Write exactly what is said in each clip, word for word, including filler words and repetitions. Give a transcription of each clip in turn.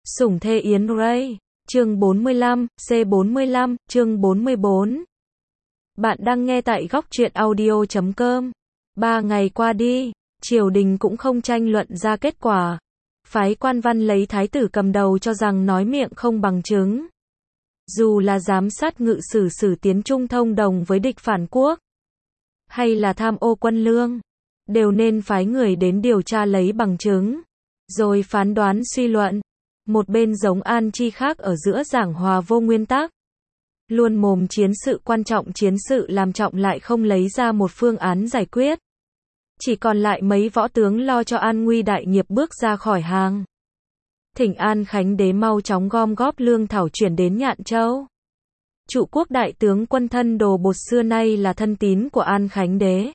Sủng thê Yến Ray, chương bốn mươi lăm, C bốn mươi lăm, chương bốn mươi bốn. Bạn đang nghe tại góc truyện audio chấm com. Ba ngày qua đi, triều đình cũng không tranh luận ra kết quả. Phái quan văn lấy thái tử cầm đầu cho rằng nói miệng không bằng chứng. Dù là giám sát ngự sử Sử Tiến Trung thông đồng với địch phản quốc, hay là tham ô quân lương, đều nên phái người đến điều tra lấy bằng chứng, rồi phán đoán suy luận. Một bên giống An Chi khác ở giữa giảng hòa vô nguyên tắc. Luôn mồm chiến sự quan trọng chiến sự làm trọng lại không lấy ra một phương án giải quyết. Chỉ còn lại mấy võ tướng lo cho an nguy đại nghiệp bước ra khỏi hàng. Thỉnh An Khánh Đế mau chóng gom góp lương thảo chuyển đến Nhạn Châu. Trụ quốc đại tướng quân thân đồ bột xưa nay là thân tín của An Khánh Đế.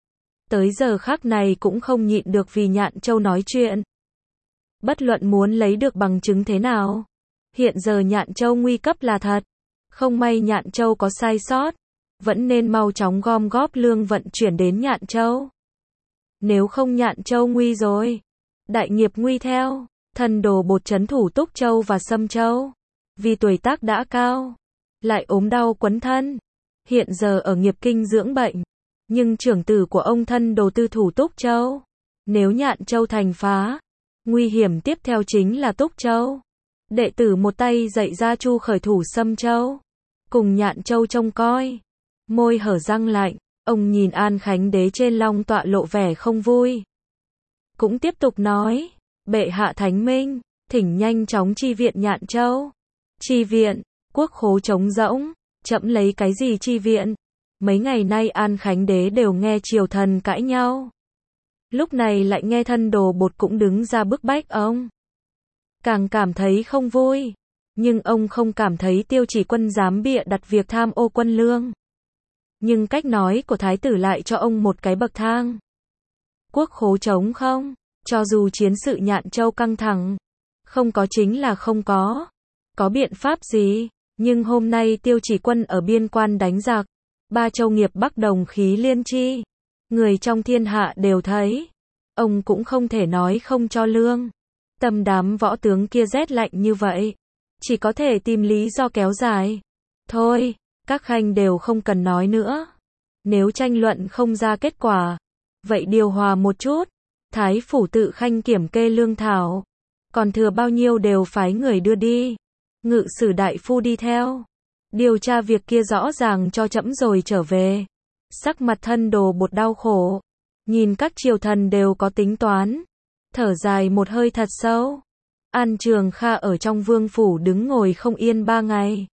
Tới giờ khắc này cũng không nhịn được vì Nhạn Châu nói chuyện. Bất luận muốn lấy được bằng chứng thế nào. Hiện giờ Nhạn Châu nguy cấp là thật. Không may Nhạn Châu có sai sót. Vẫn nên mau chóng gom góp lương vận chuyển đến Nhạn Châu. Nếu không Nhạn Châu nguy rồi. Đại nghiệp nguy theo. Thân đồ bột trấn thủ Túc Châu và Sâm Châu. Vì tuổi tác đã cao. Lại ốm đau quấn thân. Hiện giờ ở nghiệp kinh dưỡng bệnh. Nhưng trưởng tử của ông thân đồ tư thủ Túc Châu. Nếu Nhạn Châu thành phá. Nguy hiểm tiếp theo chính là Túc Châu. Đệ tử một tay dạy ra Chu khởi thủ Sâm Châu. Cùng Nhạn Châu trông coi. Môi hở răng lạnh. Ông nhìn An Khánh Đế trên long tọa lộ vẻ không vui. Cũng tiếp tục nói. Bệ hạ thánh minh. Thỉnh nhanh chóng chi viện Nhạn Châu. Chi viện. Quốc khố trống rỗng. Chậm lấy cái gì chi viện. Mấy ngày nay An Khánh Đế đều nghe triều thần cãi nhau. Lúc này lại nghe thân đồ bột cũng đứng ra bức bách ông. Càng cảm thấy không vui. Nhưng ông không cảm thấy Tiêu Chỉ Quân dám bịa đặt việc tham ô quân lương. Nhưng cách nói của thái tử lại cho ông một cái bậc thang. Quốc khố trống không? Cho dù chiến sự Nhạn Châu căng thẳng. Không có chính là không có. Có biện pháp gì? Nhưng hôm nay Tiêu Chỉ Quân ở biên quan đánh giặc. Ba châu nghiệp Bắc đồng khí liên chi. Người trong thiên hạ đều thấy. Ông cũng không thể nói không cho lương. Tâm đám võ tướng kia rét lạnh như vậy. Chỉ có thể tìm lý do kéo dài. Thôi, các khanh đều không cần nói nữa. Nếu tranh luận không ra kết quả. Vậy điều hòa một chút. Thái phủ tự khanh kiểm kê lương thảo. Còn thừa bao nhiêu đều phái người đưa đi. Ngự sử đại phu đi theo. Điều tra việc kia rõ ràng cho trẫm rồi trở về. Sắc mặt thân đồ bột đau khổ. Nhìn các triều thần đều có tính toán. Thở dài một hơi thật sâu. An Trường Kha ở trong vương phủ đứng ngồi không yên ba ngày.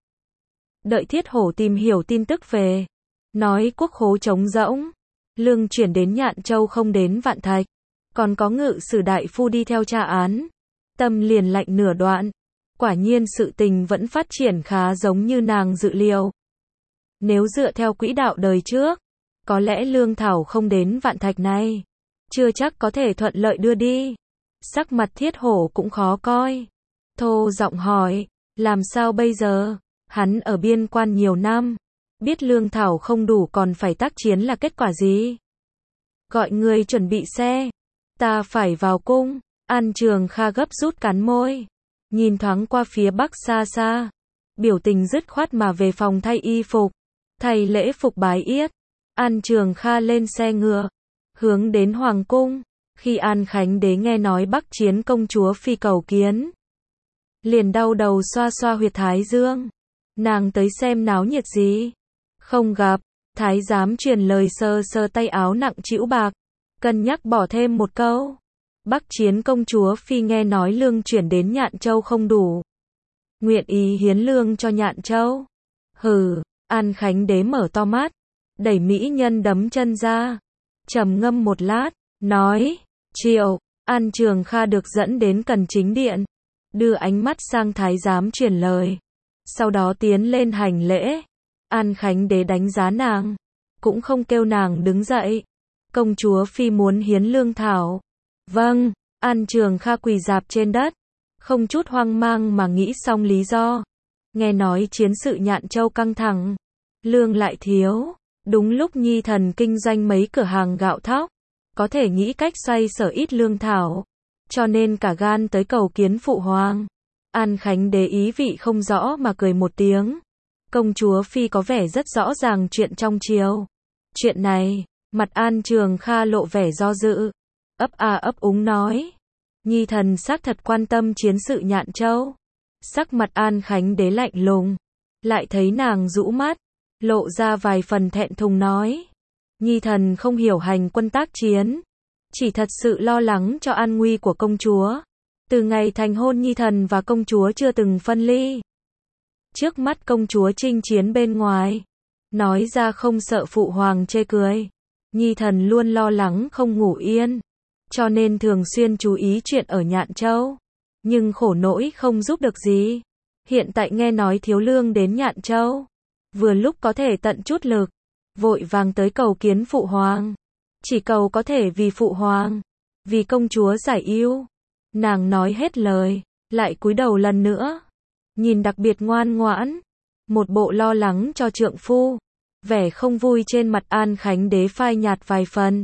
Đợi Thiết Hổ tìm hiểu tin tức về. Nói quốc khố trống rỗng. Lương chuyển đến Nhạn Châu không đến Vạn Thạch. Còn có ngự sử đại phu đi theo tra án. Tâm liền lạnh nửa đoạn. Quả nhiên sự tình vẫn phát triển khá giống như nàng dự liệu. Nếu dựa theo quỹ đạo đời trước. Có lẽ lương thảo không đến Vạn Thạch này. Chưa chắc có thể thuận lợi đưa đi. Sắc mặt Thiết Hổ cũng khó coi. Thô giọng hỏi. Làm sao bây giờ? Hắn ở biên quan nhiều năm. Biết lương thảo không đủ còn phải tác chiến là kết quả gì? Gọi người chuẩn bị xe. Ta phải vào cung. An Trường Kha gấp rút cắn môi. Nhìn thoáng qua phía bắc xa xa. Biểu tình dứt khoát mà về phòng thay y phục. Thay lễ phục bái yết. An Trường Kha lên xe ngựa. Hướng đến Hoàng cung. Khi An Khánh Đế nghe nói Bắc Chiến công chúa phi cầu kiến. Liền đau đầu xoa xoa huyệt thái dương. Nàng tới xem náo nhiệt gì? Không gặp. Thái giám truyền lời sơ sơ tay áo nặng trĩu bạc. Cân nhắc bỏ thêm một câu. Bắc Chiến công chúa phi nghe nói lương chuyển đến Nhạn Châu không đủ. Nguyện ý hiến lương cho Nhạn Châu. Hừ. An Khánh Đế mở to mắt. Đẩy mỹ nhân đấm chân ra. Trầm ngâm một lát. Nói. Triệu. An Trường Kha được dẫn đến Cần Chính Điện. Đưa ánh mắt sang thái giám truyền lời. Sau đó tiến lên hành lễ. An Khánh Đế đánh giá nàng. Cũng không kêu nàng đứng dậy. Công chúa phi muốn hiến lương thảo. Vâng. An Trường Kha quỳ rạp trên đất. Không chút hoang mang mà nghĩ xong lý do. Nghe nói chiến sự Nhạn Châu căng thẳng. Lương lại thiếu. Đúng lúc nhi thần kinh doanh mấy cửa hàng gạo thóc. Có thể nghĩ cách xoay sở ít lương thảo. Cho nên cả gan tới cầu kiến phụ hoàng. An Khánh Đế ý vị không rõ mà cười một tiếng. Công chúa Phi có vẻ rất rõ ràng chuyện trong triều. Chuyện này, mặt An Trường Kha lộ vẻ do dự. Ấp a ấp úng nói. Nhi thần xác thật quan tâm chiến sự Nhạn Châu. Sắc mặt An Khánh Đế lạnh lùng. Lại thấy nàng rũ mắt, lộ ra vài phần thẹn thùng nói. Nhi thần không hiểu hành quân tác chiến. Chỉ thật sự lo lắng cho an nguy của công chúa. Từ ngày thành hôn Nhi thần và công chúa chưa từng phân ly. Trước mắt công chúa chinh chiến bên ngoài. Nói ra không sợ phụ hoàng chê cười. Nhi thần luôn lo lắng không ngủ yên. Cho nên thường xuyên chú ý chuyện ở Nhạn Châu. Nhưng khổ nỗi không giúp được gì. Hiện tại nghe nói thiếu lương đến Nhạn Châu. Vừa lúc có thể tận chút lực. Vội vàng tới cầu kiến phụ hoàng. Chỉ cầu có thể vì phụ hoàng. Vì công chúa giải ưu. Nàng nói hết lời. Lại cúi đầu lần nữa. Nhìn đặc biệt ngoan ngoãn. Một bộ lo lắng cho trượng phu. Vẻ không vui trên mặt An Khánh Đế phai nhạt vài phần.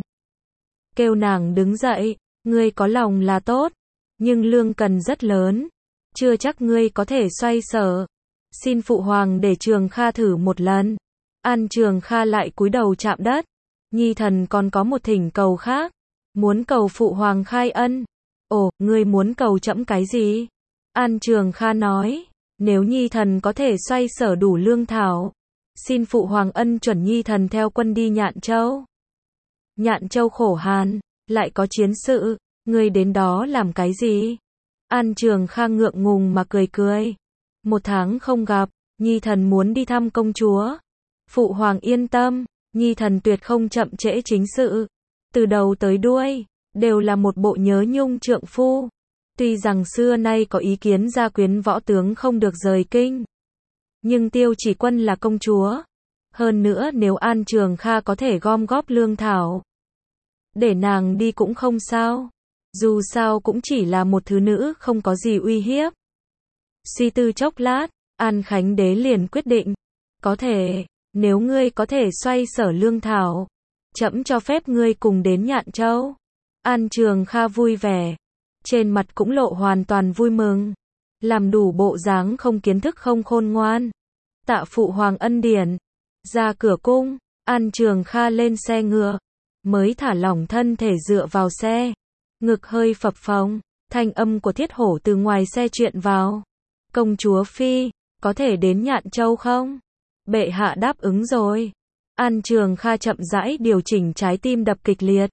Kêu nàng đứng dậy. Ngươi có lòng là tốt. Nhưng lương cần rất lớn. Chưa chắc ngươi có thể xoay sở. Xin phụ hoàng để Trường Kha thử một lần. An Trường Kha lại cúi đầu chạm đất. Nhi thần còn có một thỉnh cầu khác. Muốn cầu phụ hoàng khai ân. Ồ, ngươi muốn cầu trẫm cái gì? An Trường Kha nói. Nếu Nhi thần có thể xoay sở đủ lương thảo. Xin phụ hoàng ân chuẩn Nhi thần theo quân đi Nhạn Châu. Nhạn Châu khổ hàn. Lại có chiến sự. Ngươi đến đó làm cái gì? An Trường Kha ngượng ngùng mà cười cười. Một tháng không gặp. Nhi thần muốn đi thăm công chúa. Phụ hoàng yên tâm. Nhi thần tuyệt không chậm trễ chính sự. Từ đầu tới đuôi. Đều là một bộ nhớ nhung trượng phu. Tuy rằng xưa nay có ý kiến gia quyến võ tướng không được rời kinh. Nhưng Tiêu Chỉ Quân là công chúa. Hơn nữa nếu An Trường Kha có thể gom góp lương thảo. Để nàng đi cũng không sao. Dù sao cũng chỉ là một thứ nữ không có gì uy hiếp. Suy tư chốc lát, An Khánh Đế liền quyết định. Có thể, nếu ngươi có thể xoay sở lương thảo. Trẫm cho phép ngươi cùng đến Nhạn Châu. An Trường Kha vui vẻ. Trên mặt cũng lộ hoàn toàn vui mừng. Làm đủ bộ dáng không kiến thức không khôn ngoan. Tạ phụ hoàng ân điển. Ra cửa cung, An Trường Kha lên xe ngựa. Mới thả lỏng thân thể dựa vào xe. Ngực hơi phập phồng. Thanh âm của Thiết Hổ từ ngoài xe truyền vào. Công chúa Phi, có thể đến Nhạn Châu không? Bệ hạ đáp ứng rồi. An Trường Kha chậm rãi điều chỉnh trái tim đập kịch liệt.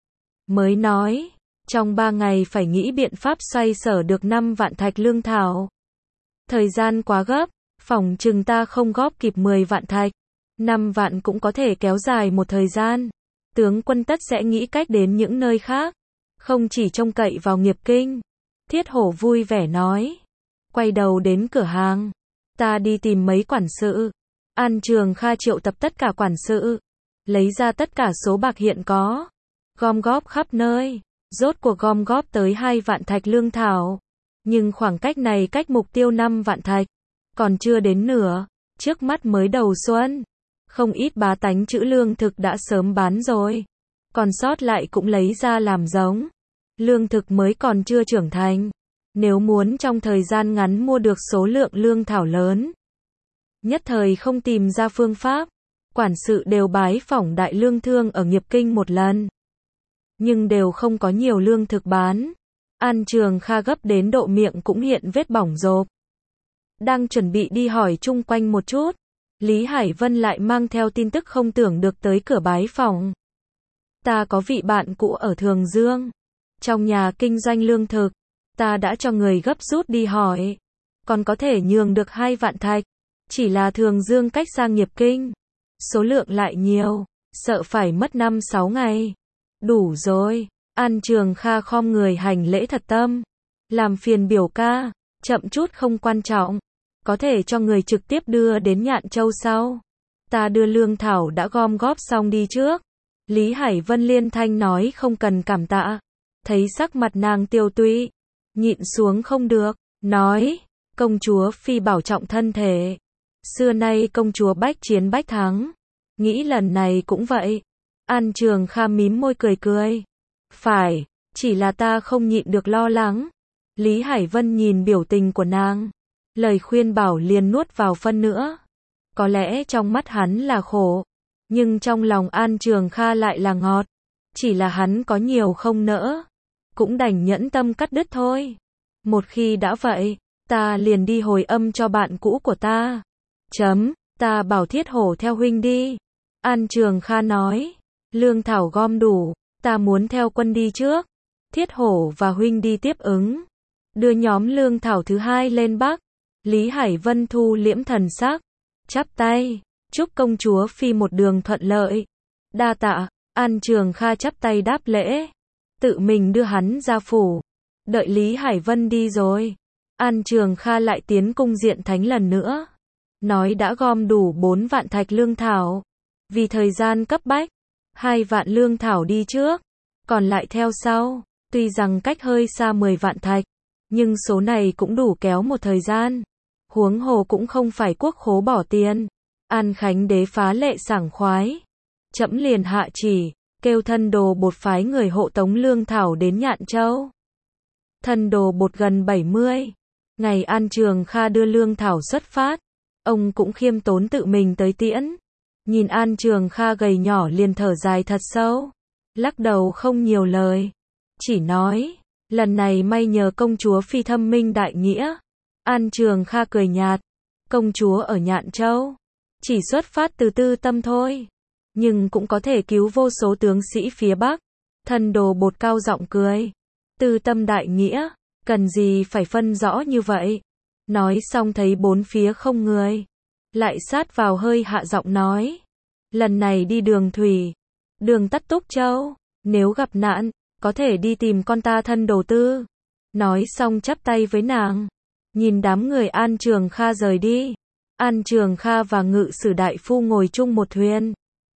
Mới nói, trong ba ngày phải nghĩ biện pháp xoay sở được năm vạn thạch lương thảo. Thời gian quá gấp, phỏng chừng ta không góp kịp mười vạn thạch. Năm vạn cũng có thể kéo dài một thời gian. Tướng quân tất sẽ nghĩ cách đến những nơi khác. Không chỉ trông cậy vào nghiệp kinh. Thiết Hổ vui vẻ nói. Quay đầu đến cửa hàng. Ta đi tìm mấy quản sự. An Trường Kha triệu tập tất cả quản sự. Lấy ra tất cả số bạc hiện có. Gom góp khắp nơi. Rốt cuộc gom góp tới hai vạn thạch lương thảo. Nhưng khoảng cách này cách mục tiêu năm vạn thạch. Còn chưa đến nửa. Trước mắt mới đầu xuân. Không ít bá tánh trữ lương thực đã sớm bán rồi. Còn sót lại cũng lấy ra làm giống. Lương thực mới còn chưa trưởng thành. Nếu muốn trong thời gian ngắn mua được số lượng lương thảo lớn. Nhất thời không tìm ra phương pháp. Quản sự đều bái phỏng đại lương thương ở nghiệp kinh một lần. Nhưng đều không có nhiều lương thực bán. An Trường Kha gấp đến độ miệng cũng hiện vết bỏng rộp. Đang chuẩn bị đi hỏi chung quanh một chút. Lý Hải Vân lại mang theo tin tức không tưởng được tới cửa bái phỏng. Ta có vị bạn cũ ở Thường Dương. Trong nhà kinh doanh lương thực. Ta đã cho người gấp rút đi hỏi. Còn có thể nhường được hai vạn thạch. Chỉ là Thường Dương cách sang nghiệp kinh. Số lượng lại nhiều. Sợ phải mất năm sáu ngày. Đủ rồi. An Trường Kha khom người hành lễ thật tâm. Làm phiền biểu ca. Chậm chút không quan trọng. Có thể cho người trực tiếp đưa đến Nhạn Châu sau. Ta đưa lương thảo đã gom góp xong đi trước. Lý Hải Vân liên thanh nói không cần cảm tạ. Thấy sắc mặt nàng tiêu tụy. Nhịn xuống không được. Nói. Công chúa Phi bảo trọng thân thể. Xưa nay công chúa bách chiến bách thắng. Nghĩ lần này cũng vậy. An Trường Kha mím môi cười cười. Phải. Chỉ là ta không nhịn được lo lắng. Lý Hải Vân nhìn biểu tình của nàng, lời khuyên bảo liền nuốt vào phân nữa. Có lẽ trong mắt hắn là khổ, nhưng trong lòng An Trường Kha lại là ngọt. Chỉ là hắn có nhiều không nỡ, cũng đành nhẫn tâm cắt đứt thôi. Một khi đã vậy, ta liền đi hồi âm cho bạn cũ của ta. Chấm, ta bảo Thiết Hổ theo huynh đi. An Trường Kha nói, lương thảo gom đủ, ta muốn theo quân đi trước. Thiết Hổ và huynh đi tiếp ứng, đưa nhóm lương thảo thứ hai lên Bắc. Lý Hải Vân thu liễm thần sắc, chắp tay, chúc công chúa phi một đường thuận lợi. Đa tạ. An Trường Kha chắp tay đáp lễ, tự mình đưa hắn ra phủ. Đợi Lý Hải Vân đi rồi, An Trường Kha lại tiến cung Diện Thánh lần nữa, nói đã gom đủ bốn vạn thạch lương thảo. Vì thời gian cấp bách, hai vạn lương thảo đi trước, còn lại theo sau. Tuy rằng cách hơi xa mười vạn thạch, nhưng số này cũng đủ kéo một thời gian. Huống hồ cũng không phải quốc khố bỏ tiền. An Khánh đế phá lệ sảng khoái. Trẫm liền hạ chỉ, kêu thân đồ bột phái người hộ tống lương thảo đến Nhạn Châu. Thân đồ bột gần bảy mươi. Ngày An Trường Kha đưa lương thảo xuất phát, ông cũng khiêm tốn tự mình tới tiễn. Nhìn An Trường Kha gầy nhỏ liền thở dài thật sâu, lắc đầu không nhiều lời, chỉ nói, lần này may nhờ công chúa phi thâm minh đại nghĩa. An Trường Kha cười nhạt, công chúa ở Nhạn Châu, chỉ xuất phát từ tư tâm thôi, nhưng cũng có thể cứu vô số tướng sĩ phía Bắc. Thân đồ bột cao giọng cười, tư tâm đại nghĩa, cần gì phải phân rõ như vậy. Nói xong thấy bốn phía không người, lại sát vào hơi hạ giọng nói, lần này đi đường thủy, đường tắt Túc Châu, nếu gặp nạn, có thể đi tìm con ta thân đồ tư. Nói xong chắp tay với nàng, nhìn đám người An Trường Kha rời đi. An Trường Kha và ngự sử đại phu ngồi chung một thuyền.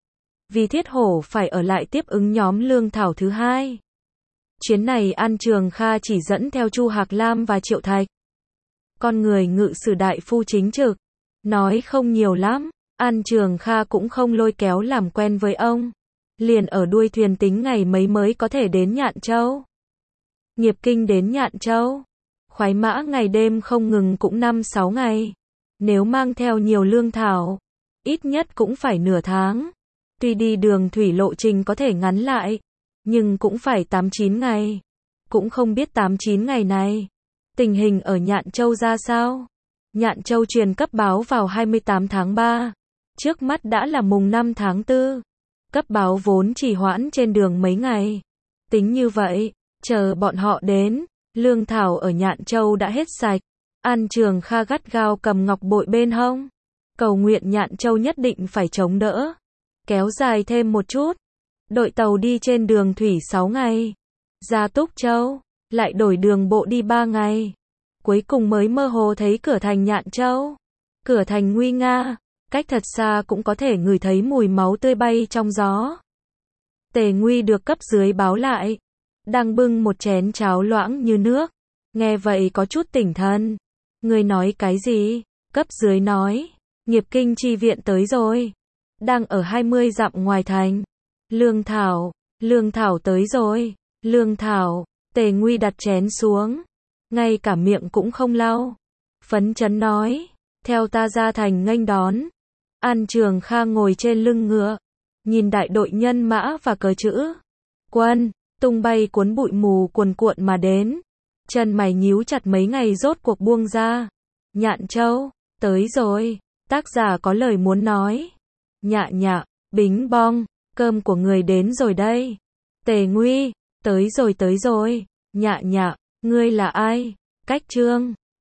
Vì Thiết Hổ phải ở lại tiếp ứng nhóm lương thảo thứ hai. Chuyến này An Trường Kha chỉ dẫn theo Chu Hạc Lam và Triệu Thạch. Con người ngự sử đại phu chính trực, nói không nhiều lắm. An Trường Kha cũng không lôi kéo làm quen với ông, liền ở đuôi thuyền tính ngày mấy mới có thể đến Nhạn Châu. Nghiệp kinh đến Nhạn Châu, khoái mã ngày đêm không ngừng cũng năm sáu ngày. Nếu mang theo nhiều lương thảo, ít nhất cũng phải nửa tháng. Tuy đi đường thủy lộ trình có thể ngắn lại, nhưng cũng phải tám chín ngày. Cũng không biết tám chín ngày này, tình hình ở Nhạn Châu ra sao. Nhạn Châu truyền cấp báo vào hai mươi tám tháng ba. Trước mắt đã là mùng năm tháng tư. Cấp báo vốn chỉ hoãn trên đường mấy ngày. Tính như vậy, chờ bọn họ đến, lương thảo ở Nhạn Châu đã hết sạch. An Trường Kha gắt gao cầm ngọc bội bên hông, cầu nguyện Nhạn Châu nhất định phải chống đỡ, kéo dài thêm một chút. Đội tàu đi trên đường thủy sáu ngày, ra Túc Châu, lại đổi đường bộ đi ba ngày. Cuối cùng mới mơ hồ thấy cửa thành Nhạn Châu. Cửa thành nguy nga, cách thật xa cũng có thể ngửi thấy mùi máu tươi bay trong gió. Tề Nguy được cấp dưới báo lại, đang bưng một chén cháo loãng như nước. Nghe vậy có chút tỉnh thần. Người nói cái gì? Cấp dưới nói, nghiệp kinh chi viện tới rồi. Đang ở hai mươi dặm ngoài thành. Lương thảo, lương thảo tới rồi. Lương thảo, Tề Nguy đặt chén xuống, ngay cả miệng cũng không lau. Phấn chấn nói, theo ta ra thành nghênh đón. An Trường Kha ngồi trên lưng ngựa, nhìn đại đội nhân mã và cờ chữ quân tung bay cuốn bụi mù cuồn cuộn mà đến. Chân mày nhíu chặt mấy ngày rốt cuộc buông ra. Nhạn Châu, tới rồi. Tác giả có lời muốn nói. Nhạ nhạ, bính bong, cơm của người đến rồi đây. Tề Nguy, tới rồi tới rồi. Nhạ nhạ, ngươi là ai? Cách chương